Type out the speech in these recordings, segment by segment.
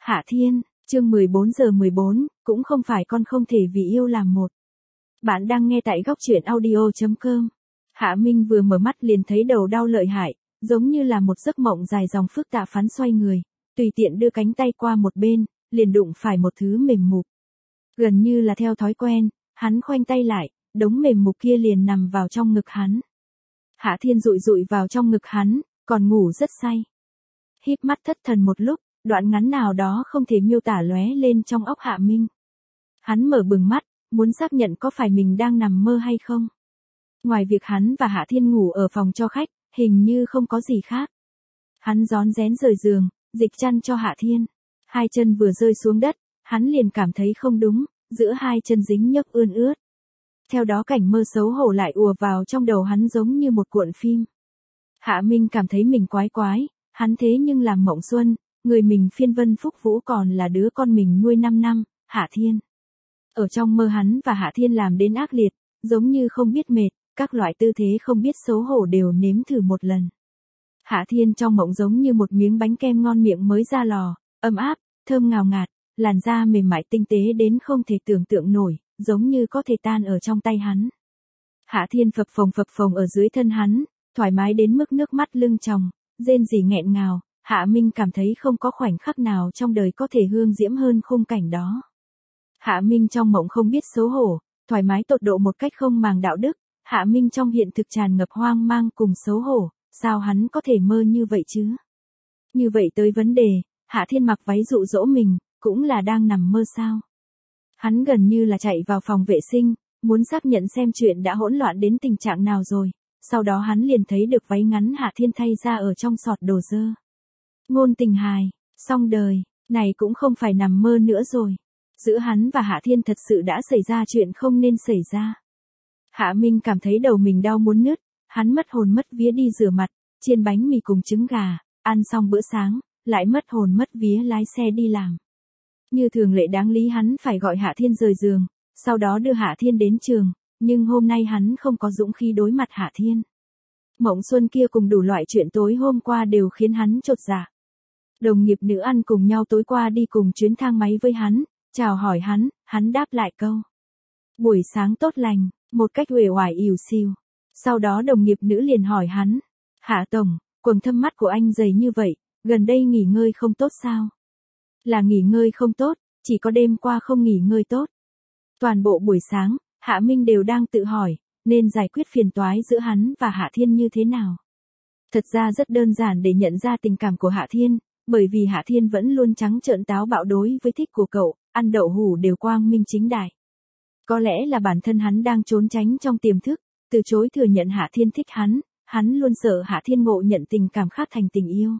Hạ Thiên, chương 14:14, cũng không phải con không thể vì yêu làm một. Bạn đang nghe tại góc truyện audio.com. Hạ Minh vừa mở mắt liền thấy đầu đau lợi hại, giống như là một giấc mộng dài dòng phức tạp phán xoay người, tùy tiện đưa cánh tay qua một bên, liền đụng phải một thứ mềm mục. Gần như là theo thói quen, hắn khoanh tay lại, đống mềm mục kia liền nằm vào trong ngực hắn. Hạ Thiên dụi dụi vào trong ngực hắn, còn ngủ rất say. Híp mắt thất thần một lúc, đoạn ngắn nào đó không thể miêu tả lóe lên trong óc Hạ Minh. Hắn mở bừng mắt, muốn xác nhận có phải mình đang nằm mơ hay không. Ngoài việc hắn và Hạ Thiên ngủ ở phòng cho khách, hình như không có gì khác. Hắn rón rén rời giường, dịch chăn cho Hạ Thiên. Hai chân vừa rơi xuống đất, hắn liền cảm thấy không đúng, giữa hai chân dính nhớp ươn ướt. Theo đó cảnh mơ xấu hổ lại ùa vào trong đầu hắn giống như một cuộn phim. Hạ Minh cảm thấy mình quái quái, hắn thế nhưng làm mộng xuân, người mình phiên vân phúc vũ còn là đứa con mình nuôi 5 năm, Hạ Thiên. Ở trong mơ hắn và Hạ Thiên làm đến ác liệt, giống như không biết mệt, các loại tư thế không biết xấu hổ đều nếm thử một lần. Hạ Thiên trong mộng giống như một miếng bánh kem ngon miệng mới ra lò, ấm áp, thơm ngào ngạt, làn da mềm mại tinh tế đến không thể tưởng tượng nổi, giống như có thể tan ở trong tay hắn. Hạ Thiên phập phồng ở dưới thân hắn, thoải mái đến mức nước mắt lưng tròng, rên rỉ nghẹn ngào. Hạ Minh cảm thấy không có khoảnh khắc nào trong đời có thể hương diễm hơn khung cảnh đó. Hạ Minh trong mộng không biết xấu hổ, thoải mái tột độ một cách không màng đạo đức. Hạ Minh trong hiện thực tràn ngập hoang mang cùng xấu hổ, sao hắn có thể mơ như vậy chứ? Như vậy tới vấn đề, Hạ Thiên mặc váy dụ dỗ mình, cũng là đang nằm mơ sao? Hắn gần như là chạy vào phòng vệ sinh, muốn xác nhận xem chuyện đã hỗn loạn đến tình trạng nào rồi. Sau đó hắn liền thấy được váy ngắn Hạ Thiên thay ra ở trong sọt đồ dơ. Ngôn tình hài, xong đời, này cũng không phải nằm mơ nữa rồi. Giữa hắn và Hạ Thiên thật sự đã xảy ra chuyện không nên xảy ra. Hạ Minh cảm thấy đầu mình đau muốn nứt, hắn mất hồn mất vía đi rửa mặt, chiên bánh mì cùng trứng gà, ăn xong bữa sáng, lại mất hồn mất vía lái xe đi làm. Như thường lệ đáng lý hắn phải gọi Hạ Thiên rời giường, sau đó đưa Hạ Thiên đến trường, nhưng hôm nay hắn không có dũng khí đối mặt Hạ Thiên. Mộng xuân kia cùng đủ loại chuyện tối hôm qua đều khiến hắn chột dạ. Đồng nghiệp nữ ăn cùng nhau tối qua đi cùng chuyến thang máy với hắn, chào hỏi hắn đáp lại câu. Buổi sáng tốt lành, một cách uể oải ỉu xìu. Sau đó đồng nghiệp nữ liền hỏi hắn, Hạ Tổng, quầng thâm mắt của anh dày như vậy, gần đây nghỉ ngơi không tốt sao? Là nghỉ ngơi không tốt, chỉ có đêm qua không nghỉ ngơi tốt. Toàn bộ buổi sáng, Hạ Minh đều đang tự hỏi, nên giải quyết phiền toái giữa hắn và Hạ Thiên như thế nào. Thật ra rất đơn giản để nhận ra tình cảm của Hạ Thiên, bởi vì Hạ Thiên vẫn luôn trắng trợn táo bạo đối với thích của cậu, ăn đậu hủ đều quang minh chính đại. Có lẽ là bản thân hắn đang trốn tránh trong tiềm thức, từ chối thừa nhận Hạ Thiên thích hắn luôn sợ Hạ Thiên ngộ nhận tình cảm khác thành tình yêu.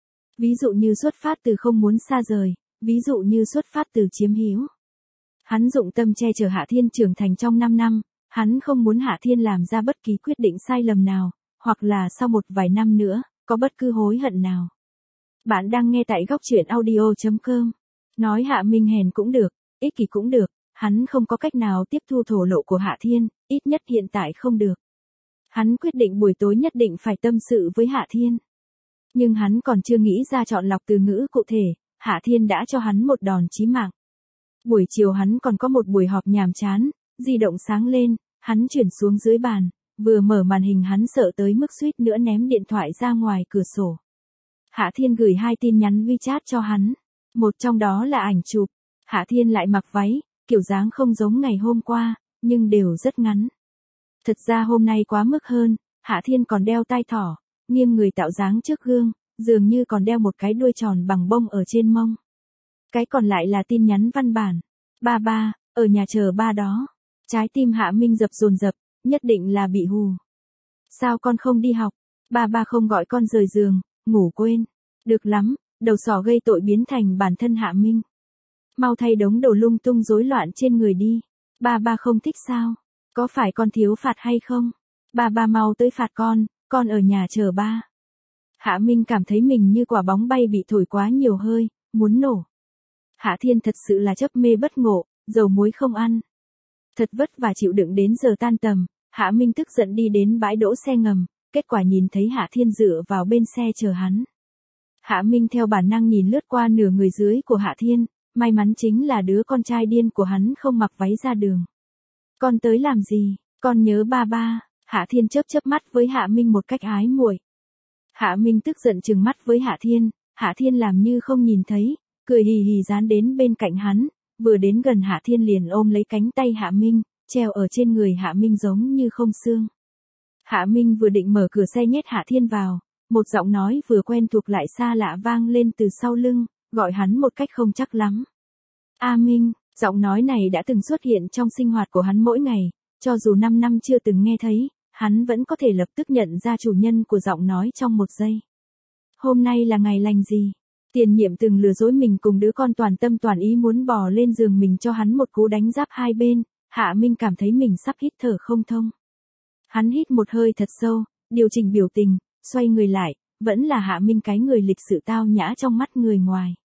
Ví dụ như xuất phát từ không muốn xa rời, ví dụ như xuất phát từ chiếm hữu. Hắn dụng tâm che chở Hạ Thiên trưởng thành trong 5 năm, hắn không muốn Hạ Thiên làm ra bất kỳ quyết định sai lầm nào, hoặc là sau một vài năm nữa, có bất cứ hối hận nào. Bạn đang nghe tại góc truyện audio.com. Nói Hạ Minh hèn cũng được, ích kỷ cũng được, hắn không có cách nào tiếp thu thổ lộ của Hạ Thiên, ít nhất hiện tại không được. Hắn quyết định buổi tối nhất định phải tâm sự với Hạ Thiên. Nhưng hắn còn chưa nghĩ ra chọn lọc từ ngữ cụ thể, Hạ Thiên đã cho hắn một đòn chí mạng. Buổi chiều hắn còn có một buổi họp nhàm chán, di động sáng lên, hắn chuyển xuống dưới bàn, vừa mở màn hình hắn sợ tới mức suýt nữa ném điện thoại ra ngoài cửa sổ. Hạ Thiên gửi 2 tin nhắn WeChat cho hắn, một trong đó là ảnh chụp, Hạ Thiên lại mặc váy, kiểu dáng không giống ngày hôm qua, nhưng đều rất ngắn. Thật ra hôm nay quá mức hơn, Hạ Thiên còn đeo tai thỏ, nghiêng người tạo dáng trước gương, dường như còn đeo một cái đuôi tròn bằng bông ở trên mông. Cái còn lại là tin nhắn văn bản. Ba, ở nhà chờ ba đó. Trái tim Hạ Minh dập dồn dập, nhất định là bị hù. Sao con không đi học? Ba không gọi con rời giường, ngủ quên. Được lắm, đầu sỏ gây tội biến thành bản thân Hạ Minh. Mau thay đống đồ lung tung rối loạn trên người đi. Ba không thích sao? Có phải con thiếu phạt hay không? Ba mau tới phạt con ở nhà chờ ba. Hạ Minh cảm thấy mình như quả bóng bay bị thổi quá nhiều hơi, muốn nổ. Hạ Thiên thật sự là chấp mê bất ngộ, dầu muối không ăn. Thật vất vả chịu đựng đến giờ tan tầm, Hạ Minh tức giận đi đến bãi đỗ xe ngầm, kết quả nhìn thấy Hạ Thiên dựa vào bên xe chờ hắn. Hạ Minh theo bản năng nhìn lướt qua nửa người dưới của Hạ Thiên, may mắn chính là đứa con trai điên của hắn không mặc váy ra đường. Con tới làm gì, con nhớ ba ba, Hạ Thiên chớp chớp mắt với Hạ Minh một cách ái muội. Hạ Minh tức giận trừng mắt với Hạ Thiên làm như không nhìn thấy, cười hì hì dán đến bên cạnh hắn, vừa đến gần Hạ Thiên liền ôm lấy cánh tay Hạ Minh, treo ở trên người Hạ Minh giống như không xương. Hạ Minh vừa định mở cửa xe nhét Hạ Thiên vào, một giọng nói vừa quen thuộc lại xa lạ vang lên từ sau lưng, gọi hắn một cách không chắc lắm. A Minh, giọng nói này đã từng xuất hiện trong sinh hoạt của hắn mỗi ngày, cho dù 5 năm chưa từng nghe thấy, hắn vẫn có thể lập tức nhận ra chủ nhân của giọng nói trong một giây. Hôm nay là ngày lành gì? Tiền nhiệm từng lừa dối mình cùng đứa con toàn tâm toàn ý muốn bò lên giường mình cho hắn một cú đánh giáp hai bên, Hạ Minh cảm thấy mình sắp hít thở không thông. Hắn hít một hơi thật sâu, điều chỉnh biểu tình, xoay người lại, vẫn là Hạ Minh cái người lịch sự tao nhã trong mắt người ngoài.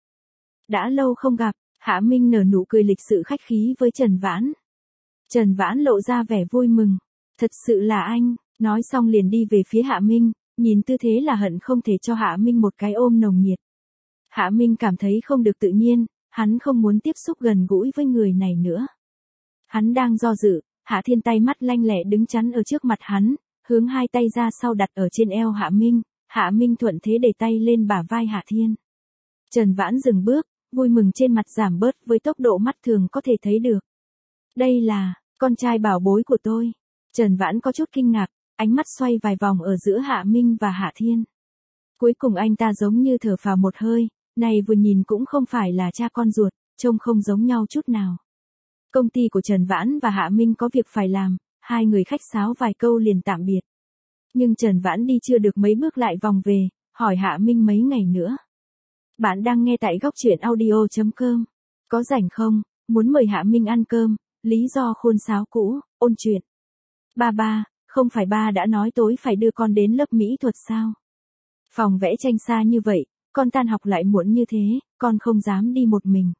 Đã lâu không gặp, Hạ Minh nở nụ cười lịch sự khách khí với Trần Vãn. Trần Vãn lộ ra vẻ vui mừng. Thật sự là anh, nói xong liền đi về phía Hạ Minh, nhìn tư thế là hận không thể cho Hạ Minh một cái ôm nồng nhiệt. Hạ Minh cảm thấy không được tự nhiên, hắn không muốn tiếp xúc gần gũi với người này nữa. Hắn đang do dự, Hạ Thiên tay mắt lanh lẹ đứng chắn ở trước mặt hắn, hướng hai tay ra sau đặt ở trên eo Hạ Minh thuận thế để tay lên bả vai Hạ Thiên. Trần Vãn dừng bước, vui mừng trên mặt giảm bớt với tốc độ mắt thường có thể thấy được. Đây là, con trai bảo bối của tôi. Trần Vãn có chút kinh ngạc, ánh mắt xoay vài vòng ở giữa Hạ Minh và Hạ Thiên. Cuối cùng anh ta giống như thở phào một hơi, này vừa nhìn cũng không phải là cha con ruột, trông không giống nhau chút nào. Công ty của Trần Vãn và Hạ Minh có việc phải làm, hai người khách sáo vài câu liền tạm biệt. Nhưng Trần Vãn đi chưa được mấy bước lại vòng về, hỏi Hạ Minh mấy ngày nữa. Bạn đang nghe tại góc truyện audio.com. Có rảnh không, muốn mời Hạ Minh ăn cơm, lý do khôn sáo cũ, ôn chuyện. Ba, không phải ba đã nói tối phải đưa con đến lớp mỹ thuật sao? Phòng vẽ tranh xa như vậy, con tan học lại muộn như thế, con không dám đi một mình.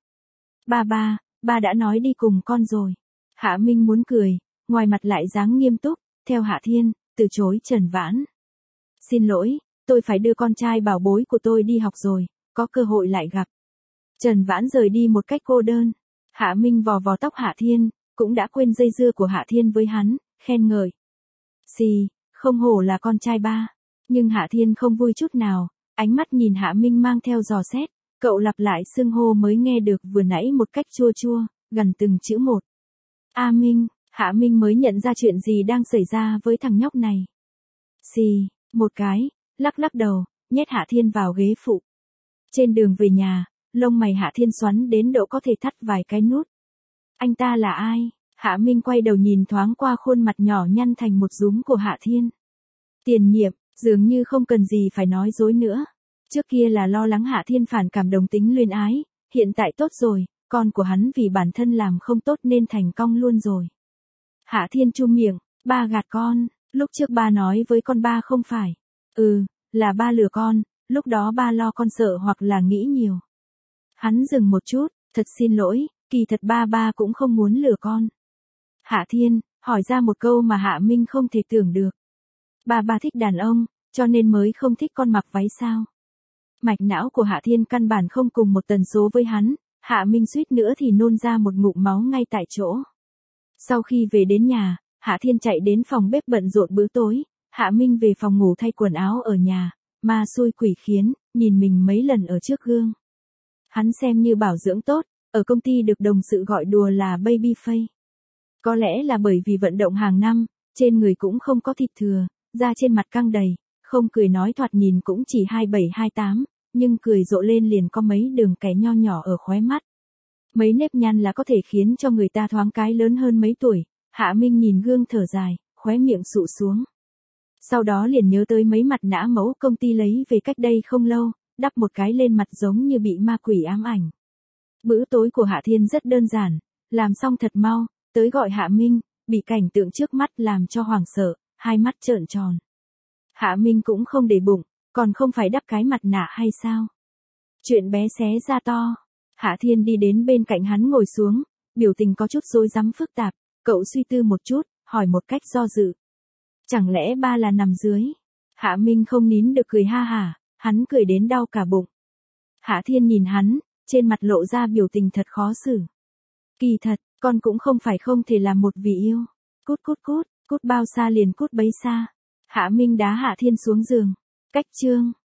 Ba đã nói đi cùng con rồi. Hạ Minh muốn cười, ngoài mặt lại dáng nghiêm túc, theo Hạ Thiên, từ chối Trần Vãn. Xin lỗi, tôi phải đưa con trai bảo bối của tôi đi học rồi, có cơ hội lại gặp. Trần Vãn rời đi một cách cô đơn. Hạ Minh vò vò tóc Hạ Thiên, cũng đã quên dây dưa của Hạ Thiên với hắn, khen ngợi. Xì, không hổ là con trai ba. Nhưng Hạ Thiên không vui chút nào, ánh mắt nhìn Hạ Minh mang theo dò xét, cậu lặp lại xưng hô mới nghe được vừa nãy một cách chua chua, gần từng chữ một. A Minh, Hạ Minh mới nhận ra chuyện gì đang xảy ra với thằng nhóc này. Xì, một cái, lắc đầu, nhét Hạ Thiên vào ghế phụ. Trên đường về nhà, lông mày Hạ Thiên xoắn đến độ có thể thắt vài cái nút. Anh ta là ai? Hạ Minh quay đầu nhìn thoáng qua khuôn mặt nhỏ nhăn thành một rúm của Hạ Thiên. Tiền nhiệm, dường như không cần gì phải nói dối nữa. Trước kia là lo lắng Hạ Thiên phản cảm đồng tính luyến ái, hiện tại tốt rồi, con của hắn vì bản thân làm không tốt nên thành cong luôn rồi. Hạ Thiên chu miệng, ba gạt con, lúc trước ba nói với con ba không phải. Là ba lừa con, lúc đó ba lo con sợ hoặc là nghĩ nhiều. Hắn dừng một chút, thật xin lỗi, kỳ thật ba cũng không muốn lừa con. Hạ Thiên, hỏi ra một câu mà Hạ Minh không thể tưởng được. Ba thích đàn ông, cho nên mới không thích con mặc váy sao? Mạch não của Hạ Thiên căn bản không cùng một tần số với hắn, Hạ Minh suýt nữa thì nôn ra một ngụm máu ngay tại chỗ. Sau khi về đến nhà, Hạ Thiên chạy đến phòng bếp bận rộn bữa tối, Hạ Minh về phòng ngủ thay quần áo ở nhà, ma xui quỷ khiến, nhìn mình mấy lần ở trước gương. Hắn xem như bảo dưỡng tốt, ở công ty được đồng sự gọi đùa là baby face. Có lẽ là bởi vì vận động hàng năm, trên người cũng không có thịt thừa, da trên mặt căng đầy, không cười nói thoạt nhìn cũng chỉ 27-28, nhưng cười rộ lên liền có mấy đường kẻ nho nhỏ ở khóe mắt. Mấy nếp nhăn là có thể khiến cho người ta thoáng cái lớn hơn mấy tuổi. Hạ Minh nhìn gương thở dài, khóe miệng sụ xuống. Sau đó liền nhớ tới mấy mặt nã mẫu công ty lấy về cách đây không lâu, đắp một cái lên mặt giống như bị ma quỷ ám ảnh. Bữa tối của Hạ Thiên rất đơn giản, làm xong thật mau, tới gọi Hạ Minh, bị cảnh tượng trước mắt làm cho hoảng sợ, hai mắt trợn tròn. Hạ Minh cũng không để bụng, còn không phải đắp cái mặt nạ hay sao? Chuyện bé xé ra to. Hạ Thiên đi đến bên cạnh hắn ngồi xuống, biểu tình có chút rối rắm phức tạp, cậu suy tư một chút, hỏi một cách do dự. Chẳng lẽ ba là nằm dưới? Hạ Minh không nín được cười ha hả, hắn cười đến đau cả bụng. Hạ Thiên nhìn hắn, trên mặt lộ ra biểu tình thật khó xử. Kỳ thật, con cũng không phải không thể làm một vị yêu. Cút cút cút, cút bao xa liền cút bấy xa. Hạ Minh đá Hạ Thiên xuống giường. Cách chương.